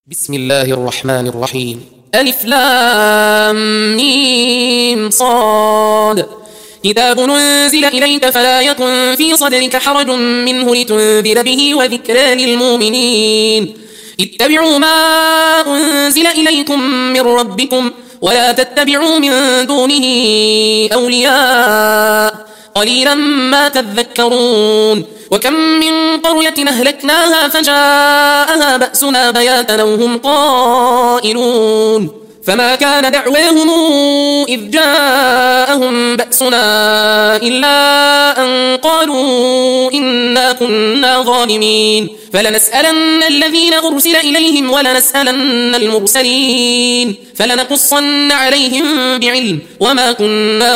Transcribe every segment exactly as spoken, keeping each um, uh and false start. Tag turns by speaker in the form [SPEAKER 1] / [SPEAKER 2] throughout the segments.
[SPEAKER 1] بسم الله الرحمن الرحيم. ألف لام ميم صاد. كتاب أنزل إليك فلا يكن في صدرك حرج منه لتنذر به وذكرى للمؤمنين. اتبعوا ما أنزل إليكم من ربكم ولا تتبعوا من دونه أولياء قليلا ما تذكرون. وكم من قرية أهلكناها فجاءها بأسنا بياتا وهم قائلون فما كان دعواهم إذ جاءهم بأسنا إلا أن قالوا إنا كنا ظالمين فلنسألن الذين أرسل إليهم ولنسألن المرسلين فلنقصن عليهم بعلم وما كنا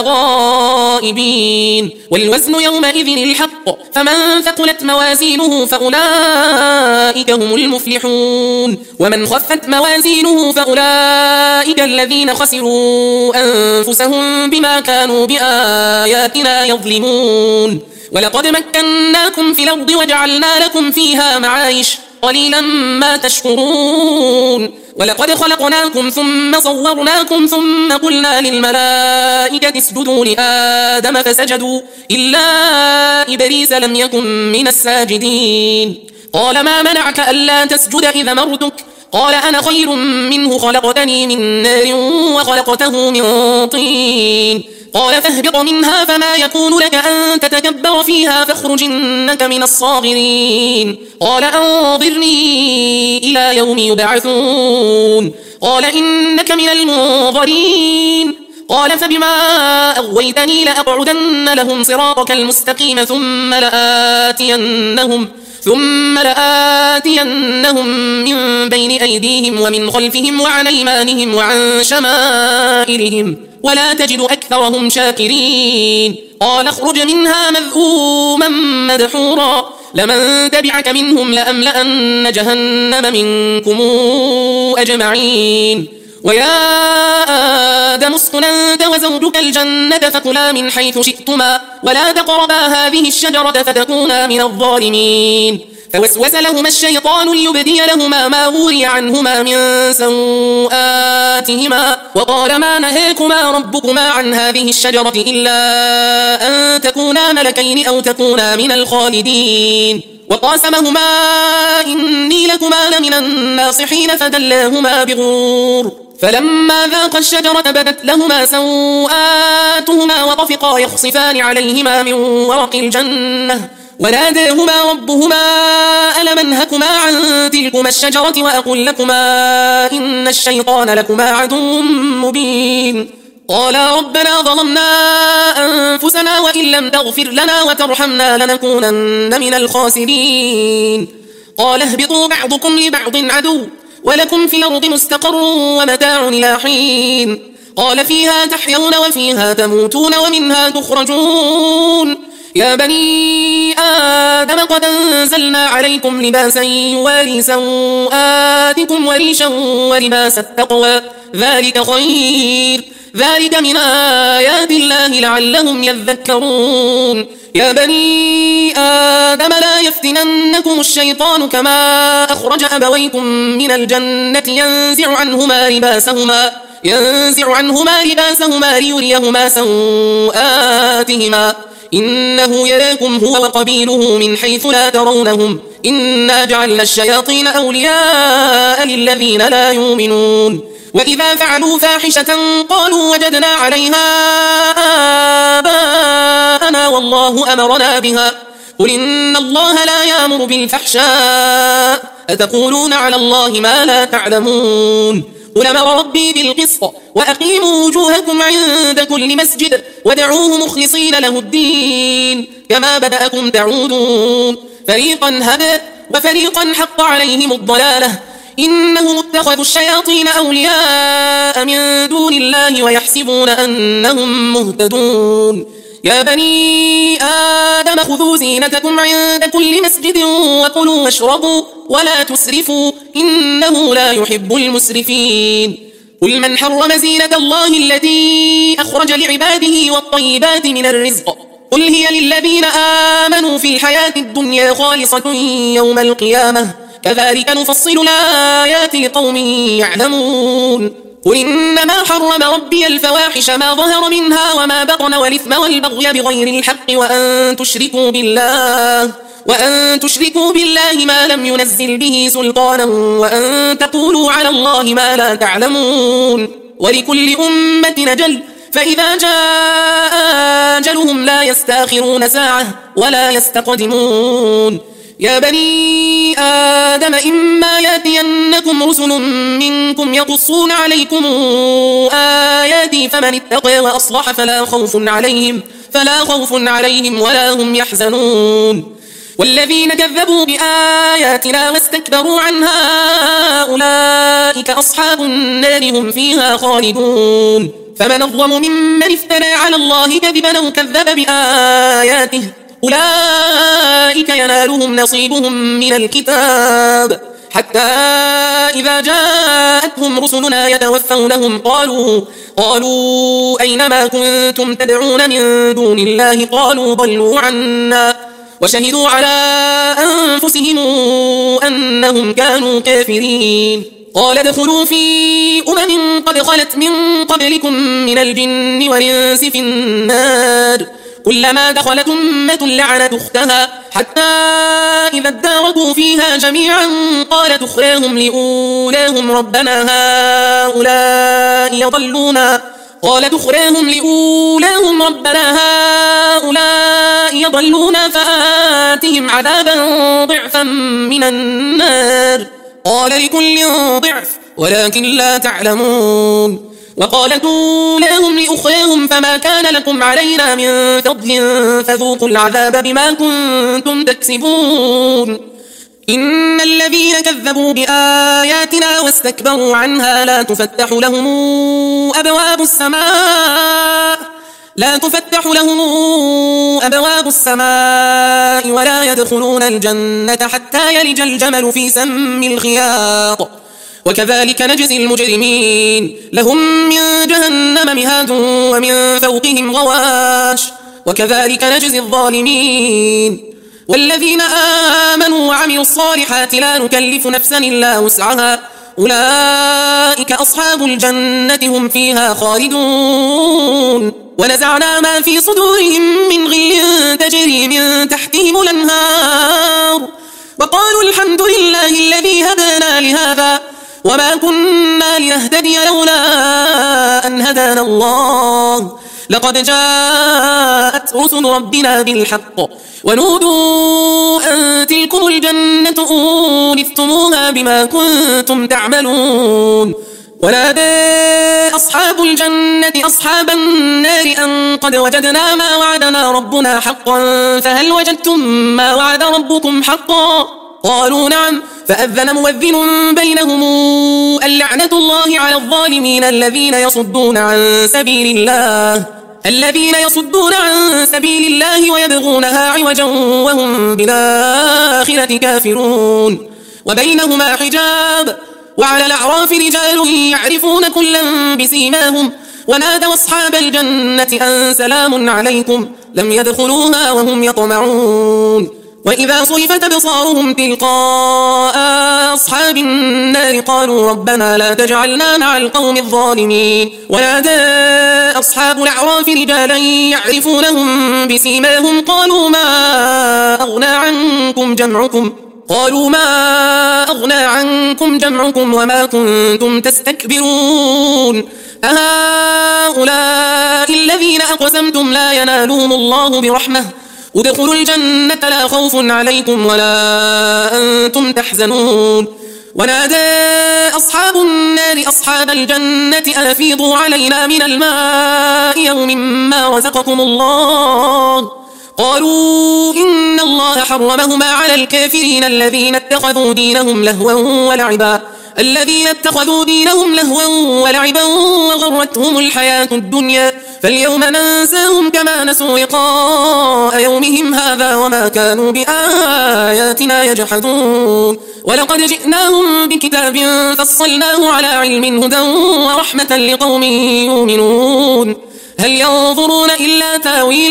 [SPEAKER 1] غائبين. والوزن يومئذ الحق فمن ثقلت موازينه فأولئك هم المفلحون ومن خفت موازينه فأولئك الذين خسروا أنفسهم بما كانوا بآياتنا يظلمون. ولقد مكناكم في الأرض وجعلنا لكم فيها معايش قليلا ما تشكرون. ولقد خلقناكم ثم صورناكم ثم قلنا للملائكة اسجدوا لآدم فسجدوا إلا إبليس لم يكن من الساجدين. قال ما منعك ألا تسجد إذا مرتك قال أنا خير منه خلقتني من نار وخلقته من طين. قال فاهبط منها فما يكون لك أن تتكبر فيها فاخرج إنك من الصاغرين. قال أنظرني إلى يوم يبعثون. قال إنك من المنظرين. قال فبما أغويتني لأقعدن لهم صراطك المستقيم ثم لآتينهم ثم لآتينهم من بين أيديهم ومن خلفهم وعن أيمانهم وعن شمائلهم ولا تجد أكثرهم شاكرين. قال اخرج منها مذءوما مدحورا لمن تبعك منهم لأملأن جهنم منكم أجمعين. ويا آدم اسكن أنت وزوجك الجنة فكلا من حيث شئتما ولا تقربا هذه الشجرة فتكونا من الظالمين. فوسوس لهما الشيطان ليبدي لهما ما وري عنهما من سوآتهما وقال ما نهاكما ربكما عن هذه الشجرة إلا أن تكونا ملكين أو تكونا من الخالدين. وقاسمهما إني لكما لمن الناصحين فدلاهما بغرور فلما ذاقا الشجرة بدت لهما سوآتهما وطفقا يخصفان عليهما من ورق الجنة وناداهما ربهما ألم أنهكما عن تلكما الشجرة وأقل لكما إن الشيطان لكما عدو مبين. قالا ربنا ظلمنا أنفسنا وإن لم تغفر لنا وترحمنا لنكونن من الخاسرين. قال اهبطوا بعضكم لبعض عدو ولكم في الأرض مستقر ومتاع إلى حين. قال فيها تحيون وفيها تموتون ومنها تخرجون. يا بني آدم قد أنزلنا عليكم لباسا يواري سوآتكم وريشا ولباس التقوى ذلك خير ذلك من آيات الله لعلهم يذكرون. يا بني آدم لا يفتننكم الشيطان كما أخرج أبويكم من الجنة ينزع عنهما لباسهما ينزع عنهما لباسهما ليريهما سوآتهما إنه يراكم هو وقبيله من حيث لا ترونهم إنا جعلنا الشياطين أولياء للذين لا يؤمنون. وإذا فعلوا فاحشة قالوا وجدنا عليها آباءنا والله أمرنا بها قل إن الله لا يأمر بالفحشاء أتقولون على الله ما لا تعلمون. قل أمر ربي بالقسط وأقيموا وجوهكم عند كل مسجد ودعوه مخلصين له الدين كما بدأكم تعودون. فريقا هدى وفريقا حق عليهم الضلالة إنهم اتخذوا الشياطين أولياء من دون الله ويحسبون أنهم مهتدون. يا بني آدم خذوا زينتكم عند كل مسجد وكلوا واشربوا ولا تسرفوا إنه لا يحب المسرفين. قل من حرم زينة الله التي أخرج لعباده والطيبات من الرزق قل هي للذين آمنوا في الحياة الدنيا خالصة يوم القيامة كذلك نفصل الآيات لقوم يعلمون قل إنما حرم ربي الفواحش ما ظهر منها وما بطن والإثم والبغي بغير الحق وأن تشركوا بالله وأن تشركوا بالله ما لم ينزل به سلطانا وأن تقولوا على الله ما لا تعلمون ولكل أمة أجل فإذا جاء أجلهم لا يستأخرون ساعة ولا يستقدمون يا بني آدم إما يأتينكم رسل منكم يقصون عليكم آياتي فمن اتقى وأصلح فلا خوف عليهم فلا خوف عليهم ولا هم يحزنون والذين كذبوا بآياتنا واستكبروا عنها أولئك أصحاب النار هم فيها خالدون فمن أظلم ممن افترى على الله كذبا أو كذب بآياته أولئك ينالهم نصيبهم من الكتاب حتى إذا جاءتهم رسلنا يتوفونهم قالوا قالوا أينما كنتم تدعون من دون الله قالوا ضلوا عنا وشهدوا على أنفسهم أنهم كانوا كافرين قال ادخلوا في أمم قد خلت من قبلكم من الجن والإنس في النار كلما دخلت أمة لعنت أختها حتى إذا اداركوا فيها جميعا قالت أخراهم لأولاهم ربنا هؤلاء يضلونا قالت أخراهم لأولاهم ربنا هؤلاء يضلونا فآتهم عذابا ضعفا من النار قال لكل ضعف ولكن لا تعلمون وقالت أولاهم لأخراهم فما كان لكم علينا من فضل فذوقوا العذاب بما كنتم تكسبون إن الذين كذبوا بآياتنا واستكبروا عنها لا تفتح لهم أبواب السماء لا تفتح لهم أبواب السماء ولا يدخلون الجنة حتى يلج الجمل في سم الخياط وكذلك نجزي المجرمين لهم من جهنم مهاد ومن فوقهم غواش وكذلك نجزي الظالمين والذين آمنوا وعملوا الصالحات لا نكلف نفسا إلا وسعها أولئك أصحاب الجنة هم فيها خالدون ونزعنا ما في صدورهم من غل تجري من تحتهم الأنهار وقالوا الحمد لله الذي هدانا لهذا وما كنا لنهتدي لولا أن هدانا الله لقد جاءت رسل ربنا بالحق ونودوا أن تلكم الجنة أورثتموها بما كنتم تعملون ونادى أصحاب الجنة أصحاب النار أن قد وجدنا ما وعدنا ربنا حقا فهل وجدتم ما وعد ربكم حقا قالوا نعم فأذن مؤذن بينهم اللعنة الله على الظالمين الذين يصدون عن سبيل الله الذين يصدون عن سبيل الله ويبغونها عوجا وهم بالآخرة كافرون وبينهما حجاب وعلى الأعراف رجال يعرفون كلا بسيماهم ونادوا أصحاب الجنة أن سلام عليكم لم يدخلوها وهم يطمعون وإذا صرفت أبصارهم تلقاء أصحاب النار قالوا ربنا لا تجعلنا مع القوم الظالمين ونادى أصحاب الأعراف رجالا يعرفونهم بسيماهم قالوا ما أغنى عنكم جمعكم قالوا ما أغنى عنكم جمعكم وما كنتم تستكبرون أهؤلاء الذين أقسمتم لا ينالهم الله برحمة ادخلوا الجنة لا خوف عليكم ولا أنتم تحزنون ونادى أصحاب النار أصحاب الجنة أفيضوا علينا من الماء يوم ما رزقكم الله قالوا إن الله حرمهما على الكافرين الذين اتخذوا دينهم لهوا ولعبا الذين اتخذوا دينهم لهوا ولعبا وغرتهم الحياة الدنيا فاليوم ننساهم كما نسوا لقاء يومهم هذا وما كانوا بآياتنا يجحدون ولقد جئناهم بكتاب فصلناه على علم هدى ورحمة لقوم يؤمنون هل ينظرون إلا تاويله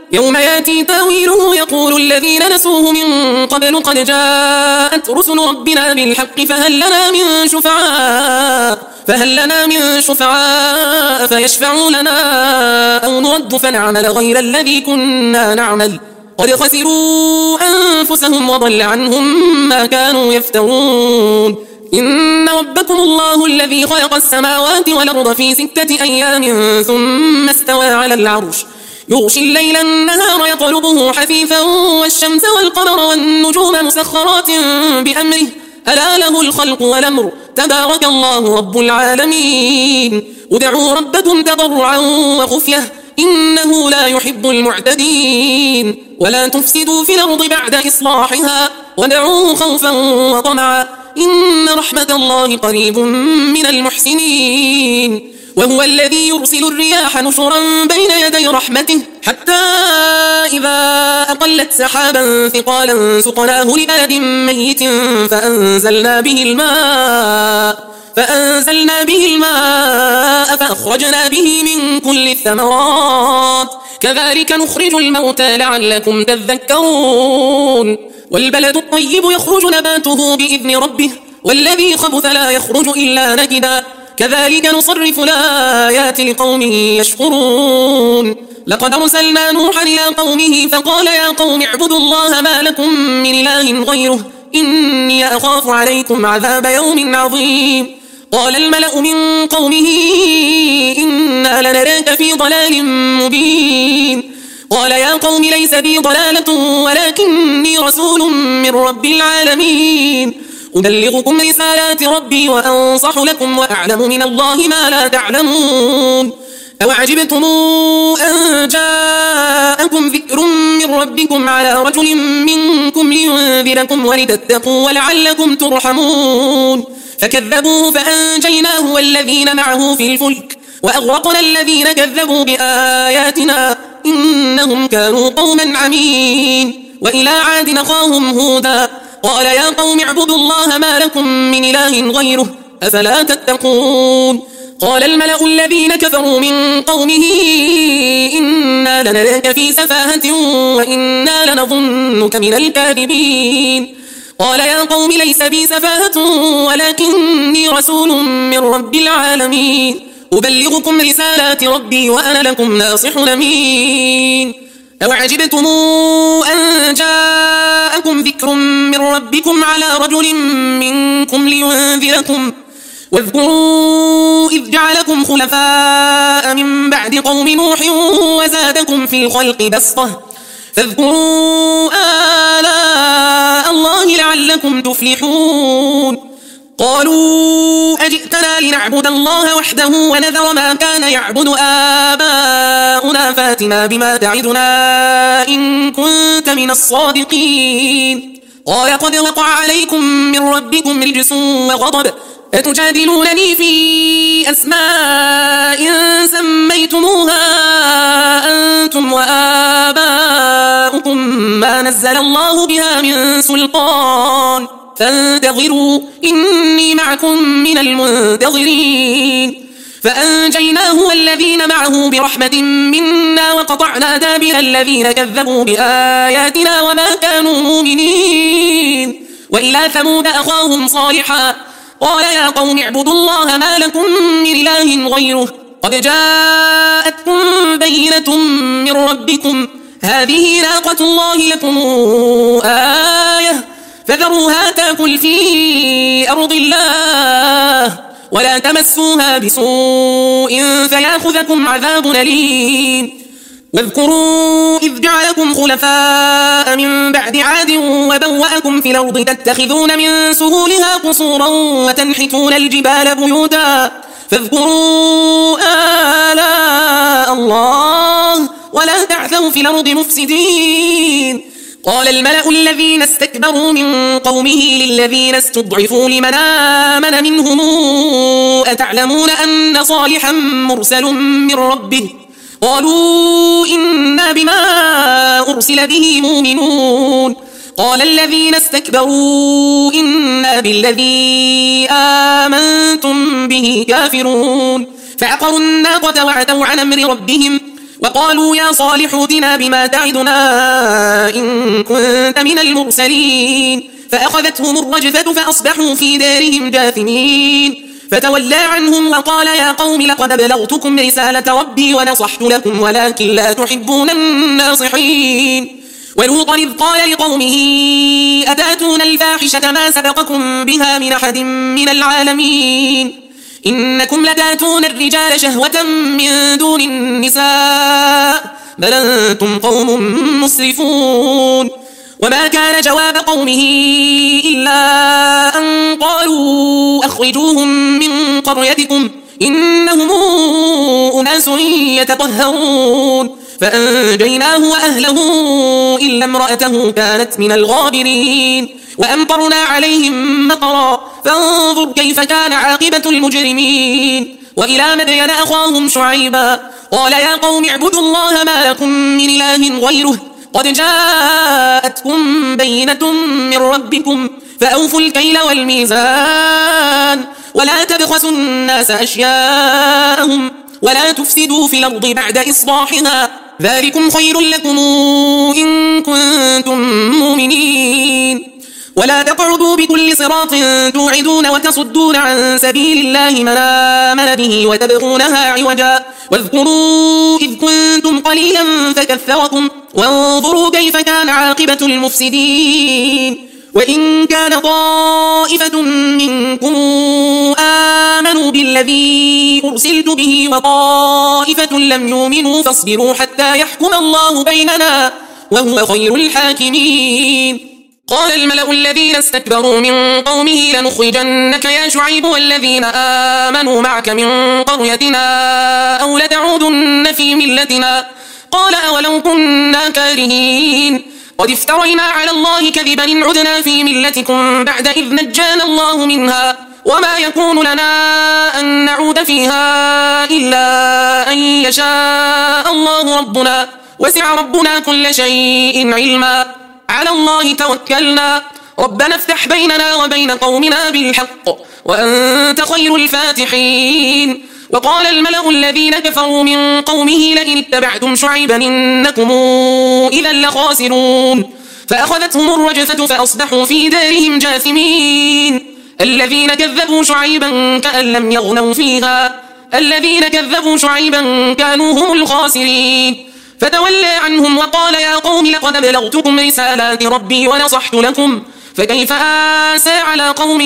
[SPEAKER 1] يوم ياتي تاويله يقول الذين نسوه من قبل قد جاءت رسل ربنا بالحق فهل لنا من شفعاء فهل لنا من شفعاء فيشفعوا لنا أو نرد فنعمل غير الذي كنا نعمل قد خسروا أنفسهم وضل عنهم ما كانوا يفترون إن ربكم الله الذي خلق السماوات والأرض في ستة أيام ثم استوى على العرش يغشي الليل النهار يطلبه حثيثا والشمس والقمر والنجوم مسخرات بأمره ألا له الخلق والأمر تبارك الله رب العالمين ادعوا ربكم تضرعا وخفية إنه لا يحب المعتدين ولا تفسدوا في الأرض بعد إصلاحها ودعوه خوفا وطمعا إن رحمة الله قريب من المحسنين وهو الذي يرسل الرياح نشرا بين يدي رحمته حتى إذا أقلت سحابا ثقالا سقناه لبلد ميت فأنزلنا به الماء فأنزلنا به الماء فأخرجنا به من كل الثمرات كذلك نخرج الموتى لعلكم تذكرون والبلد الطيب يخرج نباته بإذن ربه والذي خبث لا يخرج إلا نكدا كذلك نصرف الآيات لقوم يشكرون لقد أرسلنا نوحا إلى قومه فقال يا قوم اعبدوا الله ما لكم من إله غيره إني أخاف عليكم عذاب يوم عظيم قال الملأ من قومه إنا لنراك في ضلال مبين قال يا قوم ليس بي ضلالة ولكني رسول من رب العالمين أبلغكم رسالات ربي وأنصح لكم وأعلم من الله ما لا تعلمون أوعجبتم أن جاءكم ذكر من ربكم على رجل منكم لينذركم ولتتقوا ولعلكم ترحمون فكذبوه فأنجيناه والذين معه في الفلك وأغرقنا الذين كذبوا بآياتنا إنهم كانوا قوما عمين وإلى عاد أخاهم هودا قال يا قوم اعبدوا الله ما لكم من إله غيره أفلا تتقون قال الملأ الذين كفروا من قومه إنا لنراك في سفاهة وإنا لنظنك من الكاذبين قال يا قوم ليس بي سفاهة ولكني رسول من رب العالمين أبلغكم رسالات ربي وأنا لكم ناصح أمين أوعجبتم أن جاءكم ذكر من ربكم على رجل منكم لينذركم واذكروا إذ جعلكم خلفاء من بعد قوم نوح وزادكم في الخلق بسطة فاذكروا آلاء الله لعلكم تفلحون قالوا أجئتنا لنعبد الله وحده ونذر ما كان يعبد آباؤنا فاتنا بما تعدنا إن كنت من الصادقين قال قد وقع عليكم من ربكم رجس وغضب أتجادلونني في أسماء سميتموها أنتم وآباؤكم ما نزل الله بها من سلطان فانتظروا إني معكم من المنتظرين فأنجيناه والذين معه برحمة منا وقطعنا دابر الذين كذبوا بآياتنا وما كانوا مؤمنين وإلى ثمود أخاهم صالحا قال يا قوم اعبدوا الله ما لكم من إله غيره قد جاءتكم بينة من ربكم هذه ناقة الله لكم آية فذروها تأكل في أرض الله ولا تمسوها بسوء فيأخذكم عذاب أليم واذكروا إذ جعلكم خلفاء من بعد عاد وبوأكم في الأرض تتخذون من سهولها قصورا وتنحتون الجبال بيوتا فاذكروا آلاء الله ولا تعثوا في الأرض مفسدين قال الملأ الذين استكبروا من قومه للذين استضعفوا لمن آمن منهم أتعلمون أن صالحا مرسل من ربه قالوا إنا بما أرسل به مؤمنون قال الذين استكبروا إنا بالذي آمنتم به كافرون فعقروا الناقة وعتوا عن أمر ربهم وقالوا يا صالح ائتنا بما تعدنا إن كنت من المرسلين فأخذتهم الرجفة فأصبحوا في دارهم جاثمين فتولى عنهم وقال يا قوم لقد بلغتكم رسالة ربي ونصحت لكم ولكن لا تحبون الناصحين ولوطا إذ قال لقومه أتاتون الفاحشة ما سبقكم بها من أحد من العالمين إنكم لتاتون الرجال شهوة من دون النساء بل أنتم قوم مسرفون وما كان جواب قومه إلا أن قالوا أخرجوهم من قريتكم إنهم أناس يتطهرون فأنجيناه وأهله إلا امرأته كانت من الغابرين وأمطرنا عليهم مطرا فانظر كيف كان عاقبة المجرمين وإلى مدين أخاهم شعيبا قال يا قوم اعبدوا الله ما لكم من إله غيره قد جاءتكم بينة من ربكم فأوفوا الكيل والميزان ولا تبخسوا الناس أشياءهم ولا تفسدوا في الأرض بعد إصلاحها ذلكم خير لكم إن كنتم مؤمنين ولا تقعدوا بكل صراط توعدون وتصدون عن سبيل الله من آمن به وتبغونها عوجا واذكروا إذ كنتم قليلا فكثركم وانظروا كيف كان عاقبة المفسدين وإن كان طائفة منكم آمنوا بالذي أرسلت به وطائفة لم يؤمنوا فاصبروا حتى يحكم الله بيننا وهو خير الحاكمين قال الملأ الذين استكبروا من قومه لنخرجنك يا شعيب والذين آمنوا معك من قريتنا أو لتعودن في ملتنا قال أولو كنا كارهين قد افترينا على الله كذبا إن عدنا في ملتكم بعد إذ نجانا الله منها وما يكون لنا أن نعود فيها إلا أن يشاء الله ربنا وسع ربنا كل شيء علما على الله توكلنا ربنا افتح بيننا وبين قومنا بالحق وأنت خير الفاتحين وقال الملأ الذين كفروا من قومه لئن اتبعتم شعيبا إنكم إذا لخاسرون فأخذتهم الرجفة فأصبحوا في دارهم جاثمين الذين كذبوا شعيبا كأن لم يغنوا فيها الذين كذبوا شعيبا كانوا هم الخاسرين فتولى عنهم وقال يا قوم لقد بلغتكم رسالات ربي ونصحت لكم فكيف آسى على قوم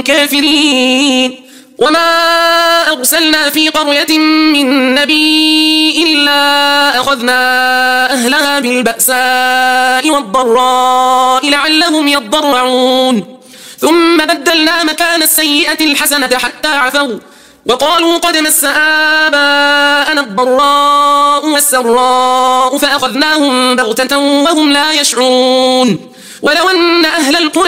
[SPEAKER 1] كافرين وما أرسلنا في قرية من نبي إلا أخذنا أهلها بالبأساء والضراء لعلهم يضرعون ثم بدلنا مكان السيئة الحسنة حتى عفوا وقالوا قد مس آباءنا الضراء والسراء فأخذناهم بغتة وهم لا يشعرون ولو أن أهل القرى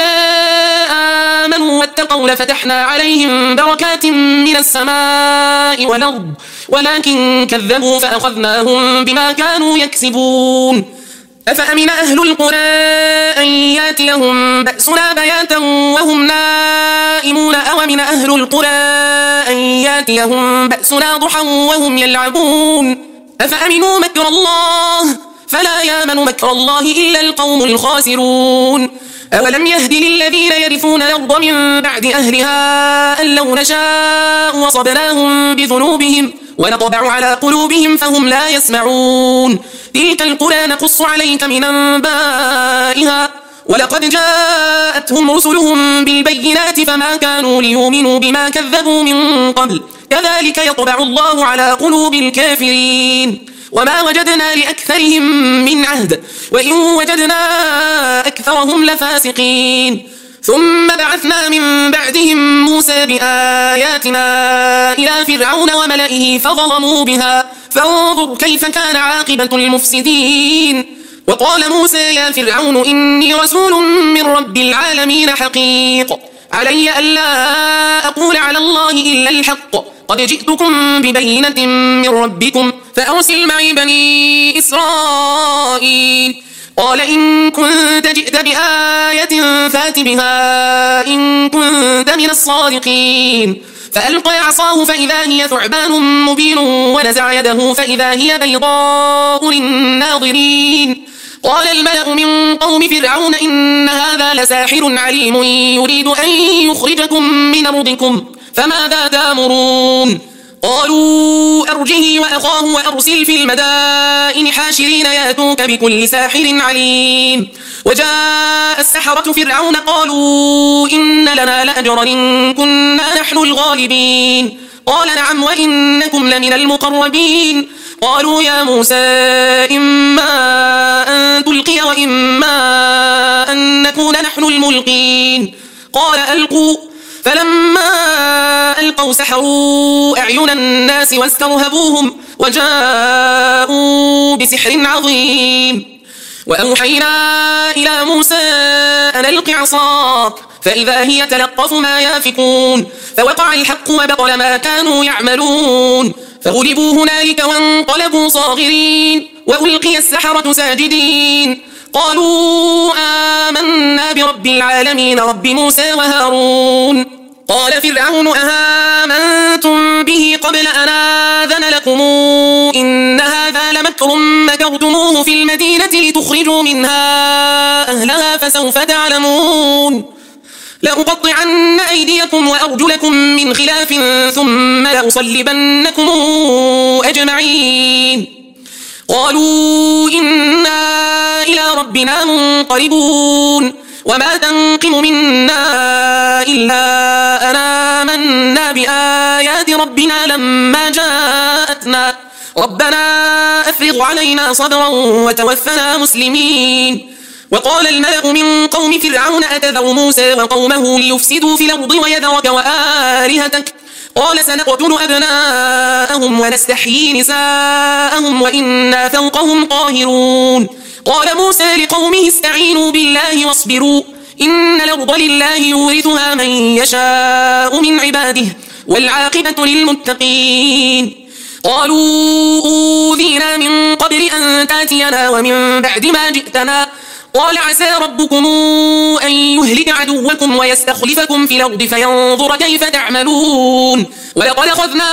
[SPEAKER 1] آمنوا واتقوا لفتحنا عليهم بركات من السماء والأرض ولكن كذبوا فأخذناهم بما كانوا يكسبون أفأمن أهل القرى أن ياتيهم بأسنا بياتا وهم نائمون أومن أهل القرى أن ياتيهم بأسنا ضحى وهم يلعبون أفأمنوا مكر الله فلا يامن مكر الله إلا القوم الخاسرون أولم يهد للذين يرثون الأرض من بعد أهلها أن لو نشاء وصبناهم بذنوبهم ونطبع على قلوبهم فهم لا يسمعون تلك القرى نقص عليك من أنبائها ولقد جاءتهم رسلهم بالبينات فما كانوا ليؤمنوا بما كذبوا من قبل كذلك يطبع الله على قلوب الكافرين وما وجدنا لأكثرهم من عهد وإن وجدنا أكثرهم لفاسقين ثم بعثنا من بعدهم موسى بآياتنا إلى فرعون وملئه فظلموا بها فانظر كيف كان عاقبة المفسدين وقال موسى يا فرعون إني رسول من رب العالمين حقيق علي ألا أقول على الله إلا الحق قد جئتكم ببينة من ربكم فأرسل معي بني إسرائيل قال إن كنت جئت بآية فات بها إن كنت من الصادقين فألقى عصاه فإذا هي ثعبان مبين ونزع يده فإذا هي بيضاء للناظرين. قال الملأ من قوم فرعون إن هذا لساحر عليم يريد أن يخرجكم من أرضكم فماذا تأمرون؟ قالوا أرجه وأخاه وأرسل في المدائن حاشرين ياتوك بكل ساحر عليم. وجاء السحرة فرعون قالوا إن لنا لأجرا إن كنا نحن الغالبين. قال نعم وإنكم لمن المقربين. قالوا يا موسى إما أن تلقي وإما أن نكون نحن الملقين. قال ألقوا. فلما ألقوا سحروا أعين الناس واسترهبوهم وجاءوا بسحر عظيم. وأوحينا إلى موسى أن ألق عصاك فإذا هي تلقف ما يافكون فوقع الحق وبطل ما كانوا يعملون فغلبوا هنالك وانقلبوا صاغرين وألقي السحرة ساجدين قالوا آمنا برب العالمين رب موسى وهارون. قال فرعون أآمنتم به قبل أن آذن لكم إن هذا لمكر مكرتموه في المدينة لتخرجوا منها أهلها فسوف تعلمون. لأقطعن أيديكم وأرجلكم من خلاف ثم لأصلبنكم أجمعين. قالوا إنا إلى ربنا منقلبون وما تنقم منا إلا أن آمنا بآيات ربنا لما جاءتنا ربنا أفرغ علينا صبرا وتوفنا مسلمين. وقال الملأ من قوم فرعون أتذر موسى وقومه ليفسدوا في الأرض ويذرك وآلهتك قال سنقتل أبناءهم ونستحيي نساءهم وإنا فوقهم قاهرون. قال موسى لقومه استعينوا بالله واصبروا إن الأرض لله يورثها من يشاء من عباده والعاقبة للمتقين. قالوا أوذينا من قبل أن تاتينا ومن بعد ما جئتنا قال عسى ربكم أن يهلك عدوكم ويستخلفكم في الأرض فينظر كيف تعملون. ولقد أخذنا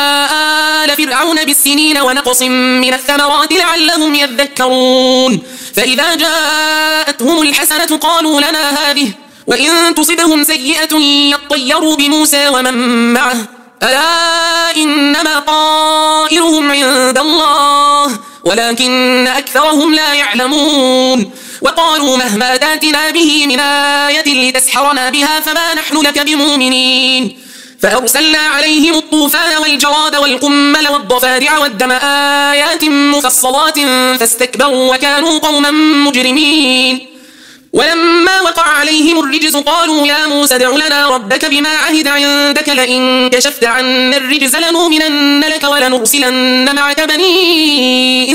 [SPEAKER 1] آل فرعون بالسنين ونقص من الثمرات لعلهم يذكرون. فإذا جاءتهم الحسنة قالوا لنا هذه وإن تصبهم سيئة يطيروا بموسى ومن معه ألا إنما طائرهم عند الله ولكن أكثرهم لا يعلمون. وقالوا مهما تاتنا به من آية لتسحرنا بها فما نحن لك بمؤمنين. فأرسلنا عليهم الطوفان والجراد والقمل والضفادع والدم آيات مفصلات فاستكبروا وكانوا قوما مجرمين. ولما وقع عليهم الرجز قالوا يا موسى ادع لنا ربك بما عهد عندك لئن كشفت عنا الرجز لنؤمنن لك ولنرسلن معك بني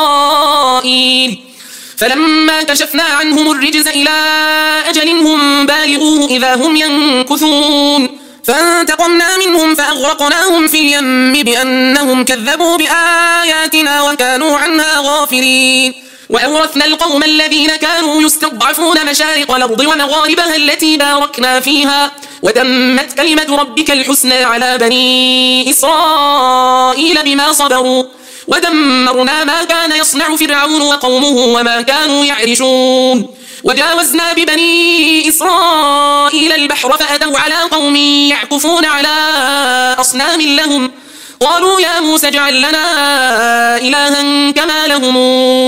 [SPEAKER 1] إسرائيل. فلما كشفنا عنهم الرجز إلى أجل هم بالغوه إذا هم ينكثون فانتقمنا منهم فأغرقناهم في اليم بأنهم كذبوا بآياتنا وكانوا عنها غافلين. وأورثنا القوم الذين كانوا يستضعفون مشارق الأرض ومغاربها التي باركنا فيها وتمت كلمة ربك الحسنى على بني إسرائيل بما صبروا ودمرنا ما كان يصنع فرعون وقومه وما كانوا يعرشون. وجاوزنا ببني إسرائيل البحر فأتوا على قوم يعكفون على أصنام لهم قالوا يا موسى اجعل لنا إلها كما لهم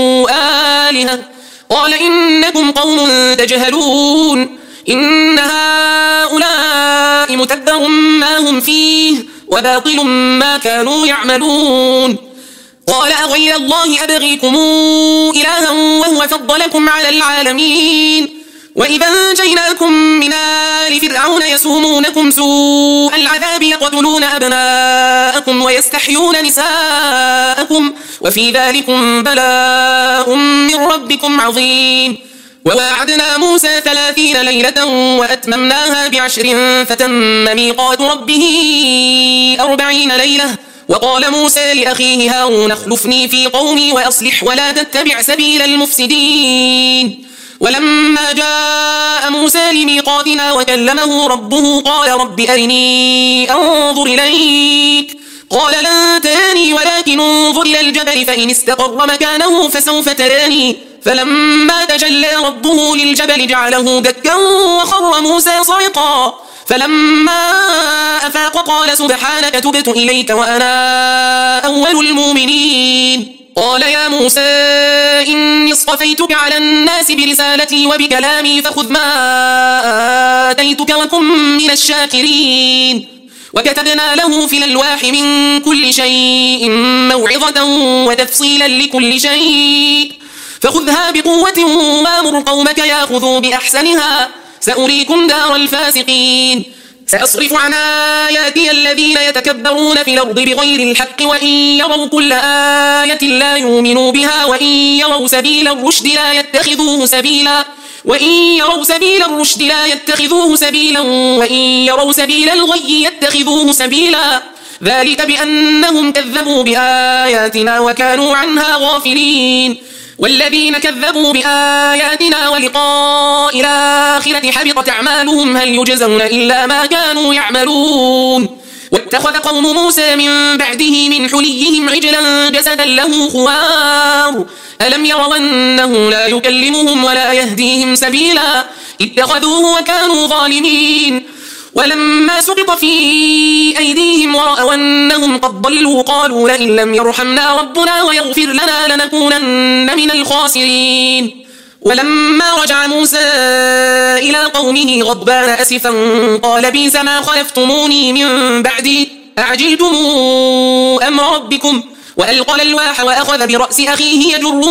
[SPEAKER 1] آلهة قال إنكم قوم تجهلون إن هؤلاء متبر ما هم فيه وباطل ما كانوا يعملون. قال أغير الله أبغيكم إلها وهو فضلكم على العالمين وإذا أنجيناكم من آل فرعون يسومونكم سوء العذاب يقتلون أبناءكم ويستحيون نساءكم وفي ذلكم بلاء من ربكم عظيم. وواعدنا موسى ثلاثين ليلة وأتممناها بعشر فتم ميقات ربه أربعين ليلة. وقال موسى لأخيه هارون اخلفني في قومي وأصلح ولا تتبع سبيل المفسدين. ولما جاء موسى لميقاتنا وكلمه ربه قال رب أرني أنظر إليك قال لن تراني ولكن انظر إلى الجبل فإن استقر مكانه فسوف تراني فلما تجلى ربه للجبل جعله دكا وخر موسى صعقا فلما أفاق قال سبحانك تبت إليك وأنا أول المؤمنين قال يا موسى إني اصطفيتك على الناس برسالتي وبكلامي فخذ ما آتيتك وكن من الشاكرين وكتبنا له في الألواح من كل شيء موعظة وتفصيلا لكل شيء فخذها بقوة وامر قومك ياخذوا بأحسنها سأريكم دار الفاسقين سأصرف عن آياتي الذين يتكبرون في الأرض بغير الحق وإن يروا كل آية لا يؤمنوا بها وإن يروا سبيل الرشد لا يتخذوه سبيلا وإن يروا سبيل الرشد لا يتخذوه سبيلا وإن يروا سبيل الغي يتخذوه سبيلا ذلك بأنهم كذبوا بآياتنا وكانوا عنها غافلين والذين كذبوا بآياتنا ولقاء الآخرة حبطت أعمالهم هل يجزون إلا ما كانوا يعملون واتخذ قوم موسى من بعده من حليهم عجلا جسدا له خوار ألم يروا أنه لا يكلمهم ولا يهديهم سبيلا اتخذوه وكانوا ظالمين ولما سقط في أيديهم ورأوا أنهم قد ضلوا قالوا لئن لم يرحمنا ربنا ويغفر لنا لنكونن من الخاسرين ولما رجع موسى إلى قومه غضبان أسفا قال بئس ما خلفتموني من بعدي أعجلتم أمر ربكم وألقى الألواح وأخذ برأس أخيه يجره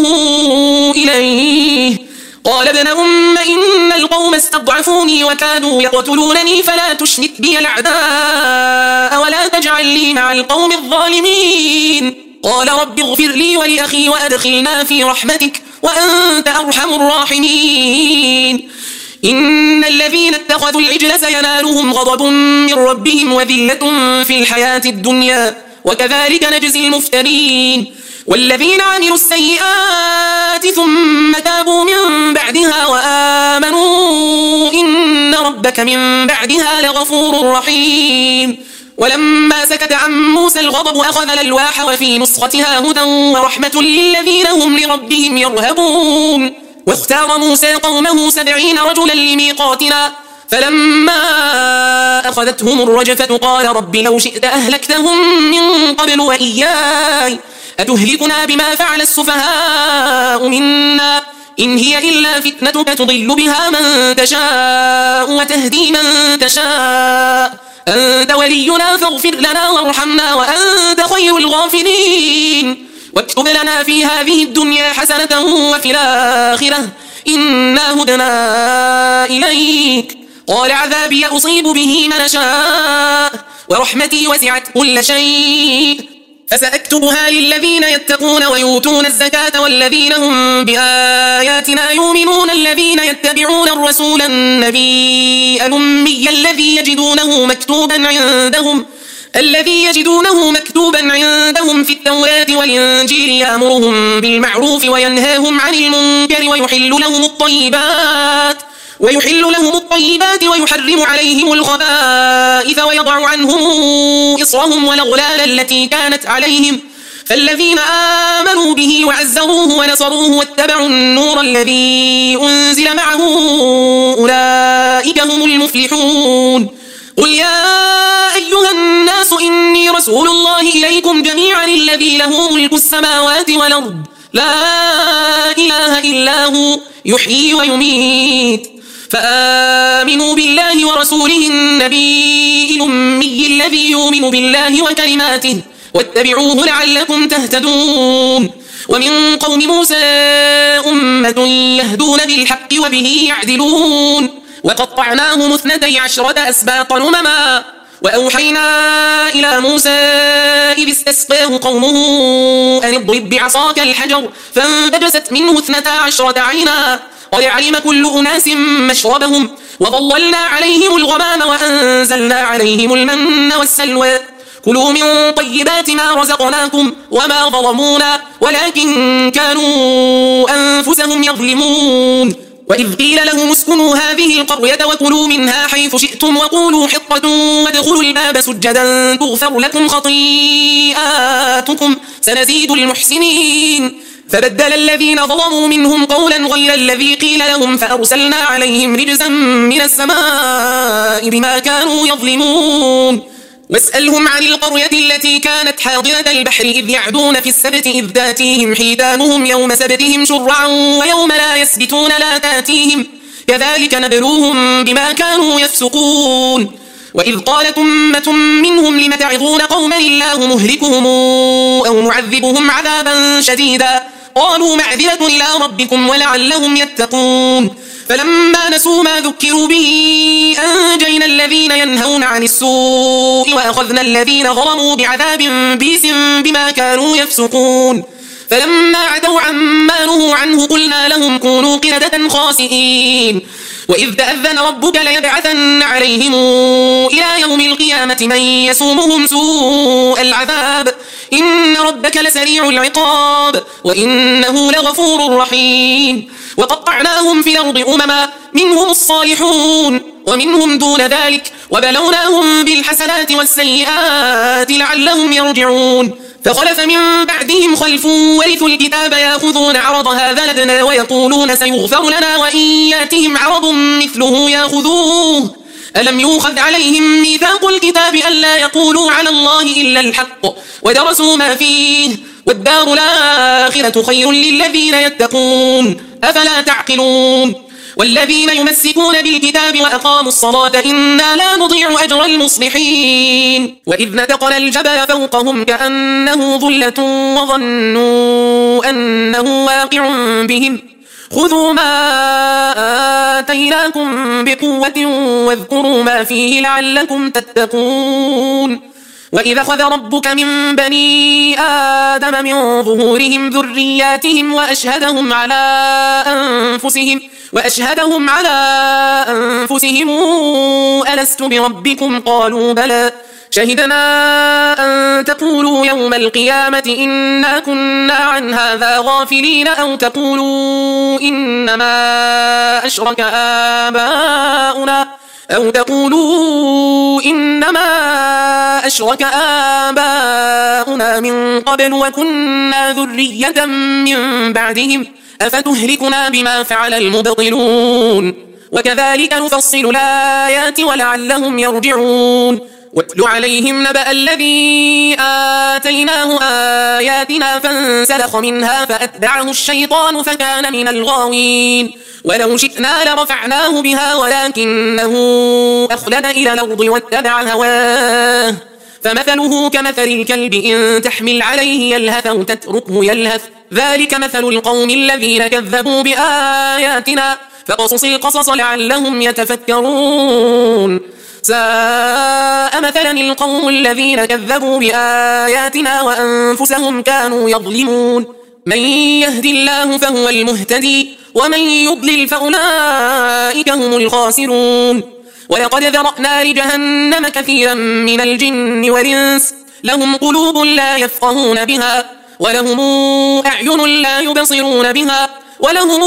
[SPEAKER 1] إليه قال ابن أم إن القوم استضعفوني وكانوا يقتلونني فلا تشمت بي الأعداء ولا تجعل لي مع القوم الظالمين قال رب اغفر لي ولأخي وأدخلنا في رحمتك وأنت أرحم الراحمين إن الذين اتخذوا العجل سينالهم غضب من ربهم وذلة في الحياة الدنيا وكذلك نجزي المفترين والذين عملوا السيئات ثم تابوا من بعدها وآمنوا إن ربك من بعدها لغفور رحيم ولما سكت عن موسى الغضب أخذ الألواح وفي نسختها هدى ورحمة للذين هم لربهم يرهبون واختار موسى قومه سبعين رجلا لميقاتنا فلما أخذتهم الرجفة قال رب لو شئت أهلكتهم من قبل وإياي أتهلكنا بما فعل السفهاء منا إن هي إلا فتنتك تضل بها من تشاء وتهدي من تشاء أنت ولينا فاغفر لنا وارحمنا وأنت خير الغافرين واكتب لنا في هذه الدنيا حسنة وفي الآخرة إنا هدنا إليك قال عذابي أصيب به من شاء ورحمتي وسعت كل شيء فسأكتبها للذين يتقون ويؤتون الزكاة والذين هم بآياتنا يؤمنون الذين يتبعون الرسول النبي الأمي الذي يجدونه مكتوبا عندهم الذي يجدونه مكتوبا عندهم في التوراة والإنجيل يأمرهم بالمعروف وينهاهم عن المنكر ويحل لهم الطيبات ويحل لهم الطيبات ويحرم عليهم الخبائث ويضع عنهم إصرهم والأغلال التي كانت عليهم فالذين آمنوا به وعزروه ونصروه واتبعوا النور الذي أنزل معه أولئك هم المفلحون قل يا أيها الناس إني رسول الله إليكم جميعا الذي له ملك السماوات والأرض لا إله إلا هو يحيي ويميت فآمنوا بالله ورسوله النبي الأمي الذي يؤمن بالله وكلماته واتبعوه لعلكم تهتدون ومن قوم موسى أمة يهدون بالحق وبه يعدلون وقطعناهم اثنتي عشرة أسباطا أمما وأوحينا إلى موسى إذ استسقاه قومه أن اضرب بعصاك الحجر فانبجست منه اثنتا عشرة عينا قد علم كل أناس مشربهم وظللنا عليهم الغمام وأنزلنا عليهم المن والسلوى كلوا من طيبات ما رزقناكم وما ظلمونا ولكن كانوا أنفسهم يظلمون وإذ قيل لهم اسكنوا هذه القرية وكلوا منها حيث شئتم وقولوا حطة وادخلوا الباب سجدا تغفر لكم خطيئاتكم سنزيد المحسنين فبدل الذين ظلموا منهم قولا غير الذي قيل لهم فأرسلنا عليهم رجزا من السماء بما كانوا يظلمون واسألهم عن القرية التي كانت حاضرة البحر إذ يعدون في السبت إذ تاتيهم حيتانهم يوم سبتهم شرعا ويوم لا يسبتون لا تاتيهم كذلك نبلوهم بما كانوا يفسقون وإذ قالت أمة منهم لم تعظون قوما الله مهلكهم أو معذبهم عذابا شديدا قالوا معذرة إلى ربكم ولعلهم يتقون فلما نسوا ما ذكروا به أنجينا الذين ينهون عن السوء وأخذنا الذين ظلموا بعذاب بئس بما كانوا يفسقون فلما عتوا عما نهوا عنه قلنا لهم كونوا قردة خاسئين وإذ تأذن ربك ليبعثن عليهم إلى يوم القيامة من يسومهم سوء العذاب إن ربك لسريع العقاب وإنه لغفور رحيم وقطعناهم في الأرض أمما منهم الصالحون ومنهم دون ذلك وبلوناهم بالحسنات والسيئات لعلهم يرجعون فخلف من بعدهم خلف ورثوا الكتاب يأخذون عرض هذا الأدنى ويقولون سيغفر لنا وإن يأتهم عرض مثله يأخذوه ألم يؤخذ عليهم ميثاق الكتاب ألا يقولوا على الله إلا الحق ودرسوا ما فيه والدار الآخرة خير للذين يتقون أفلا تعقلون والذين يمسكون بالكتاب وأقاموا الصلاة إنا لا نضيع أجر المصلحين وإذ نتقنا الجبل فوقهم كأنه ظلة وظنوا أنه واقع بهم خذوا ما آتيناكم بقوة واذكروا ما فيه لعلكم تتقون وإذا أخذ ربك من بني آدم من ظهورهم ذرياتهم وأشهدهم على أنفسهم وأشهدهم على أنفسهم ألست بربكم قالوا بلى شهدنا أن تقولوا يوم القيامة إنا كنا عن هذا غافلين أو تقولوا إنما أشرك آباؤنا أو تقولوا إنما أشرك آباؤنا من قبل وكنا ذرية من بعدهم أفتهلكنا بما فعل المبطلون وكذلك نفصل الآيات ولعلهم يرجعون واتل عليهم نبأ الذي آتيناه آياتنا فانسلخ منها فأتبعه الشيطان فكان من الغاوين ولو شئنا لرفعناه بها ولكنه أخلد إلى الأرض واتبع هواه فمثله كمثل الكلب إن تحمل عليه يلهث أو تتركه يلهث ذلك مثل القوم الذين كذبوا بآياتنا فقصص القصص لعلهم يتفكرون ساء مثلا القوم الذين كذبوا بآياتنا وأنفسهم كانوا يظلمون من يهد الله فهو المهتدي ومن يضلل فأولئك هم الخاسرون ولقد ذرأنا لجهنم كثيرا من الجن والإنس لهم قلوب لا يفقهون بها ولهم أعين لا يبصرون بها ولهم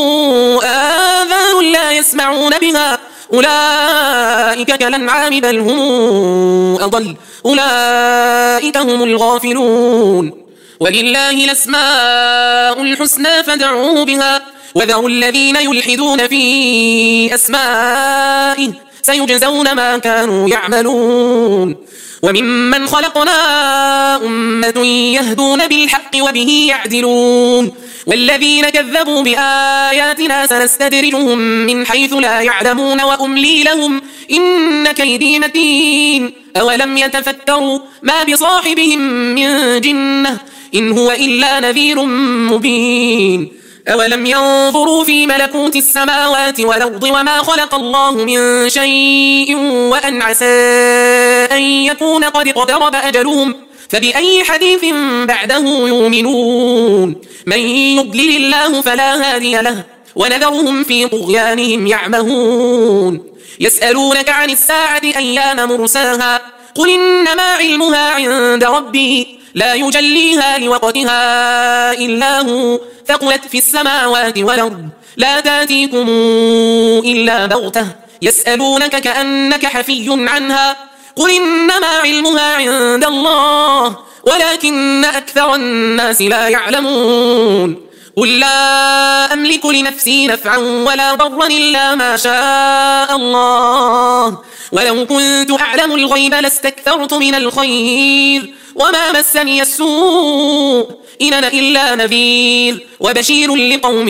[SPEAKER 1] آذان لا يسمعون بها أولئك كالأنعام بل هم أضل أولئك هم الغافلون ولله الأسماء الحسنى فادعوه بها وذروا الذين يلحدون في أسمائه سيجزون ما كانوا يعملون وممن خلقنا أمة يهدون بالحق وبه يعدلون والذين كذبوا بآياتنا سنستدرجهم من حيث لا يعلمون وأملي لهم إن كيدي متين أولم يتفكروا ما بصاحبهم من جنة إن هو إلا نذير مبين أولم ينظروا في ملكوت السماوات والأرض وما خلق الله من شيء وأن عسى أن يكون قد اقترب أجلهم فبأي حديث بعده يؤمنون من يضلل الله فلا هادي له ونذرهم في طغيانهم يعمهون يسألونك عن الساعة أيان مرساها قل إنما علمها عند ربي لا يجليها لوقتها إلا هو ثقلت في السماوات والأرض لا تاتيكم إلا بغتة يسألونك كأنك حفي عنها قل إنما علمها عند الله ولكن أكثر الناس لا يعلمون قل لا أملك لنفسي نفعا ولا ضرا إلا ما شاء الله ولو كنت أعلم الغيب لاستكثرت من الخير وما مسني السوء إن أنا إلا نذير وبشير لقوم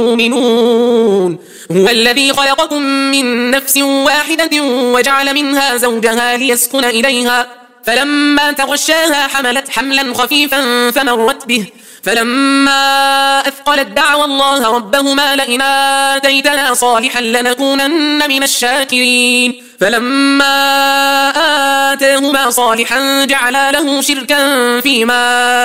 [SPEAKER 1] يؤمنون هو الذي خلقكم من نفس واحدة وجعل منها زوجها ليسكن إليها فلما تغشاها حملت حملا خفيفا فمرت به فلما أثقلت دعوى الله ربهما لئن آتيتنا صالحا لنكونن من الشاكرين فلما آتاهما صالحا جعلا له شركا فيما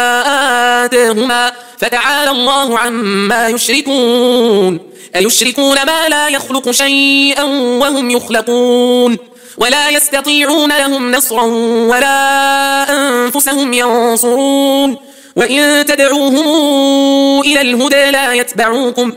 [SPEAKER 1] آتاهما فتعالى الله عما يشركون أيشركون ما لا يخلق شيئا وهم يخلقون ولا يستطيعون لهم نصرا ولا أنفسهم ينصرون وإن تدعوهم إلى الهدى لا يتبعوكم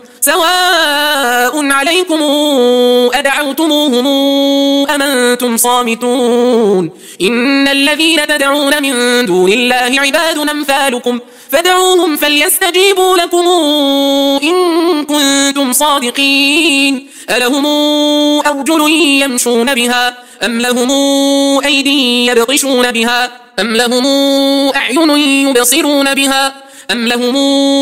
[SPEAKER 1] سواء عليكم أدعوتموهم أم أنتم صامتون إن الذين تدعون من دون الله عباد أمثالكم فادعوهم فليستجيبوا لكم إن كنتم صادقين ألهم أرجل يمشون بها أم لهم أيدي يبطشون بها أم لهم أعين يبصرون بها أم لهم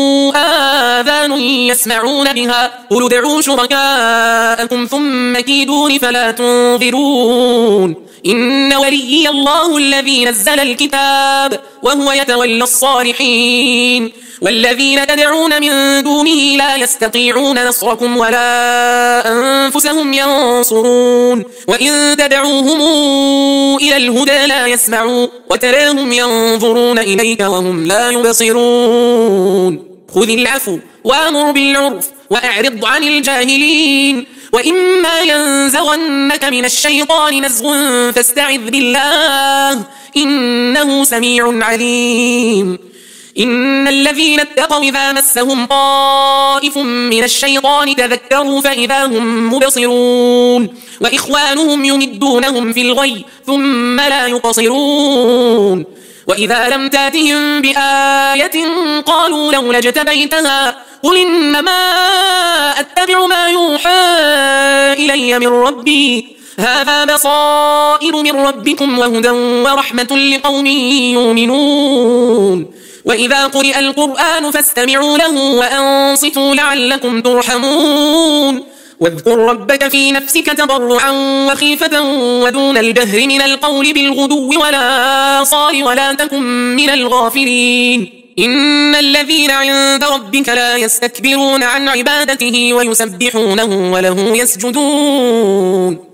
[SPEAKER 1] آذان يسمعون بها قل ادعوا شركاءكم ثم كيدون فلا تنظرون إن وليي الله الذي نزل الكتاب وهو يتولى الصالحين والذين تدعون من دونه لا يستطيعون نصركم ولا أنفسهم ينصرون وإن تدعوهم إلى الهدى لا يسمعوا وتراهم ينظرون إليك وهم لا يبصرون خذ العفو وأمر بالعرف وأعرض عن الجاهلين وإما ينزغنك من الشيطان نزغ فاستعذ بالله إنه سميع عليم إن الذين اتقوا إذا مسهم طائف من الشيطان تذكروا فإذا هم مبصرون وإخوانهم يمدونهم في الغي ثم لا يقصرون وإذا لم تاتهم بآية قالوا لولا اجتبيتها قل إنما أتبع ما يوحى إلي من ربي هذا بصائر من ربكم وهدى ورحمة لقوم يؤمنون وإذا قرئ القرآن فاستمعوا له وأنصتوا لعلكم ترحمون واذكر ربك في نفسك تضرعا وخيفة ودون الجهر من القول بالغدو والآصال ولا تكن من الغافلين إن الذين عند ربك لا يستكبرون عن عبادته ويسبحونه وله يسجدون